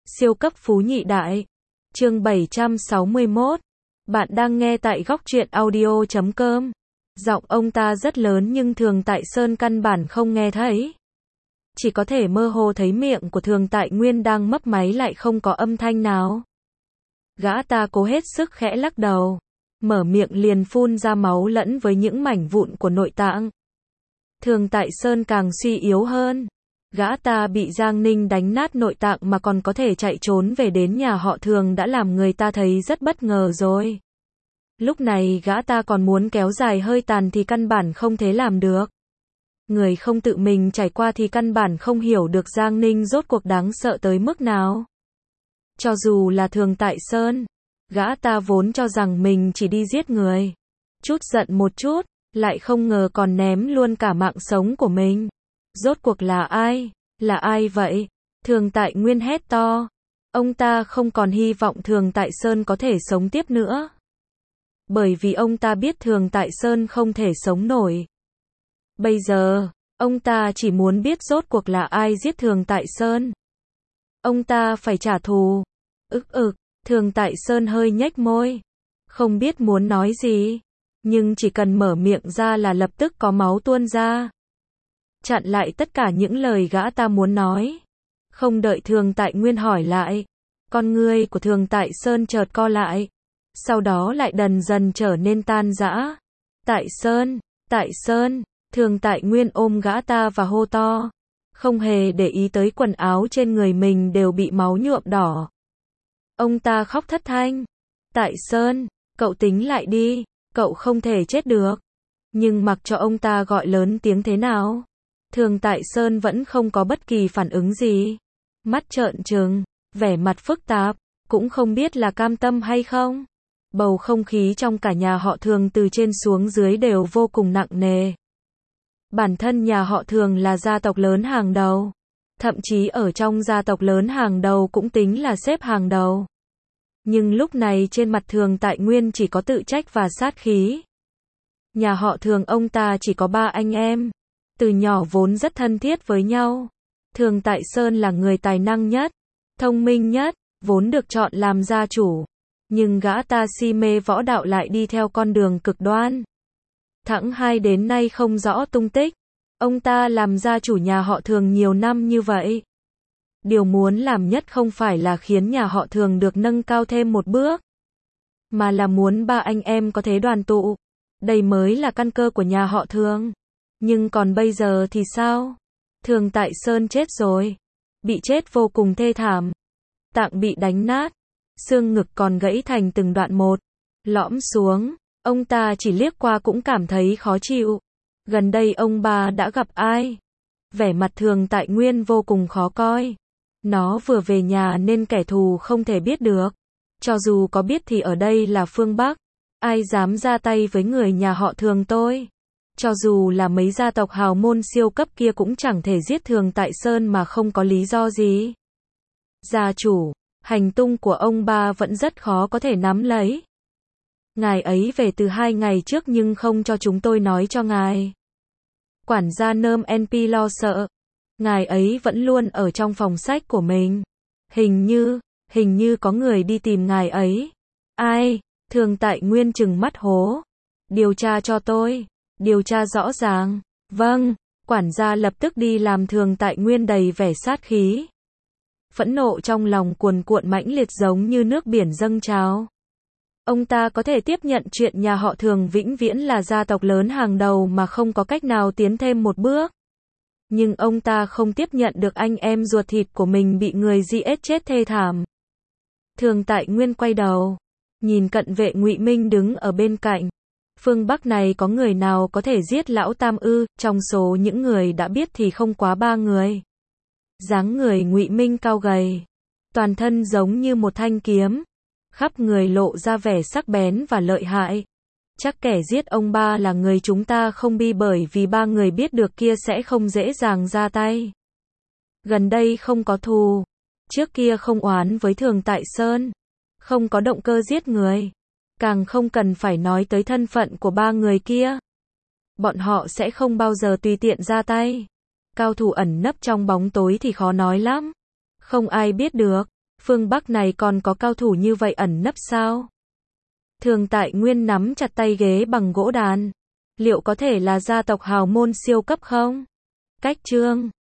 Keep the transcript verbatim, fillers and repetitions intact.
Siêu cấp phú nhị đại. Chương bảy trăm sáu mươi mốt. Bạn đang nghe tại góc truyện audio chấm com. Giọng ông ta rất lớn nhưng Thường Tại Sơn căn bản không nghe thấy. Chỉ có thể mơ hồ thấy miệng của Thường Tại Nguyên đang mấp máy lại không có âm thanh nào. Gã ta cố hết sức khẽ lắc đầu. Mở miệng liền phun ra máu lẫn với những mảnh vụn của nội tạng. Thường Tại Sơn càng suy yếu hơn. Gã ta bị Giang Ninh đánh nát nội tạng mà còn có thể chạy trốn về đến nhà họ Thường đã làm người ta thấy rất bất ngờ rồi. Lúc này gã ta còn muốn kéo dài hơi tàn thì căn bản không thể làm được. Người không tự mình trải qua thì căn bản không hiểu được Giang Ninh rốt cuộc đáng sợ tới mức nào. Cho dù là Thường Tại Sơn, gã ta vốn cho rằng mình chỉ đi giết người. Chút giận một chút, lại không ngờ còn ném luôn cả mạng sống của mình. Rốt cuộc là ai? Là ai vậy? Thường Tại Nguyên hét to. Ông ta không còn hy vọng Thường Tại Sơn có thể sống tiếp nữa. Bởi vì ông ta biết Thường Tại Sơn không thể sống nổi. Bây giờ, ông ta chỉ muốn biết rốt cuộc là ai giết Thường Tại Sơn. Ông ta phải trả thù. Ức ực, Thường Tại Sơn hơi nhếch môi. Không biết muốn nói gì. Nhưng chỉ cần mở miệng ra là lập tức có máu tuôn ra. Chặn lại tất cả những lời gã ta muốn nói. Không đợi Thường Tại Nguyên hỏi lại. Con ngươi của Thường Tại Sơn chợt co lại. Sau đó lại dần dần trở nên tan rã. Tại Sơn, Tại Sơn, Thường Tại Nguyên ôm gã ta và hô to. Không hề để ý tới quần áo trên người mình đều bị máu nhuộm đỏ. Ông ta khóc thất thanh. Tại Sơn, cậu tính lại đi, cậu không thể chết được. Nhưng mặc cho ông ta gọi lớn tiếng thế nào, Thường Tại Sơn vẫn không có bất kỳ phản ứng gì. Mắt trợn trừng, vẻ mặt phức tạp, cũng không biết là cam tâm hay không. Bầu không khí trong cả nhà họ Thường từ trên xuống dưới đều vô cùng nặng nề. Bản thân nhà họ Thường là gia tộc lớn hàng đầu. Thậm chí ở trong gia tộc lớn hàng đầu cũng tính là xếp hàng đầu. Nhưng lúc này trên mặt Thường Tại Nguyên chỉ có tự trách và sát khí. Nhà họ Thường ông ta chỉ có ba anh em. Từ nhỏ vốn rất thân thiết với nhau. Thường Tại Sơn là người tài năng nhất, thông minh nhất, vốn được chọn làm gia chủ. Nhưng gã ta si mê võ đạo lại đi theo con đường cực đoan. Thẳng hai đến nay không rõ tung tích. Ông ta làm gia chủ nhà họ Thường nhiều năm như vậy. Điều muốn làm nhất không phải là khiến nhà họ Thường được nâng cao thêm một bước. Mà là muốn ba anh em có thể đoàn tụ. Đây mới là căn cơ của nhà họ Thường. Nhưng còn bây giờ thì sao? Thường Tại Sơn chết rồi. Bị chết vô cùng thê thảm. Tạng bị đánh nát. Xương ngực còn gãy thành từng đoạn một. Lõm xuống. Ông ta chỉ liếc qua cũng cảm thấy khó chịu. Gần đây ông bà đã gặp ai? Vẻ mặt Thường Tại Nguyên vô cùng khó coi. Nó vừa về nhà nên kẻ thù không thể biết được. Cho dù có biết thì ở đây là phương Bắc. Ai dám ra tay với người nhà họ Thường tôi? Cho dù là mấy gia tộc hào môn siêu cấp kia cũng chẳng thể giết Thường Tại Sơn mà không có lý do gì. Gia chủ, hành tung của ông ba vẫn rất khó có thể nắm lấy. Ngài ấy về từ hai ngày trước nhưng không cho chúng tôi nói cho ngài. Quản gia Nơm en pê lo sợ. Ngài ấy vẫn luôn ở trong phòng sách của mình. Hình như, hình như có người đi tìm ngài ấy. Ai? Thường Tại Nguyên trừng mắt hố. Điều tra cho tôi. Điều tra rõ ràng. Vâng. Quản gia lập tức đi làm. Thường Tại Nguyên đầy vẻ sát khí. Phẫn nộ trong lòng cuồn cuộn mãnh liệt giống như nước biển dâng trào. Ông ta có thể tiếp nhận chuyện nhà họ Thường vĩnh viễn là gia tộc lớn hàng đầu mà không có cách nào tiến thêm một bước. Nhưng ông ta không tiếp nhận được anh em ruột thịt của mình bị người giết chết thê thảm. Thường Tại Nguyên quay đầu, nhìn cận vệ Ngụy Minh đứng ở bên cạnh. Phương Bắc này có người nào có thể giết lão Tam ư? Trong số những người đã biết thì không quá ba người. Dáng người Ngụy Minh cao gầy, toàn thân giống như một thanh kiếm, khắp người lộ ra vẻ sắc bén và lợi hại. Chắc kẻ giết ông ba là người chúng ta không bi bởi vì ba người biết được kia sẽ không dễ dàng ra tay. Gần đây không có thù, trước kia không oán với Thường Tại Sơn, không có động cơ giết người, càng không cần phải nói tới thân phận của ba người kia. Bọn họ sẽ không bao giờ tùy tiện ra tay. Cao thủ ẩn nấp trong bóng tối thì khó nói lắm. Không ai biết được. Phương Bắc này còn có cao thủ như vậy ẩn nấp sao? Thường Tại Nguyên nắm chặt tay ghế bằng gỗ đàn. Liệu có thể là gia tộc hào môn siêu cấp không? Cách chương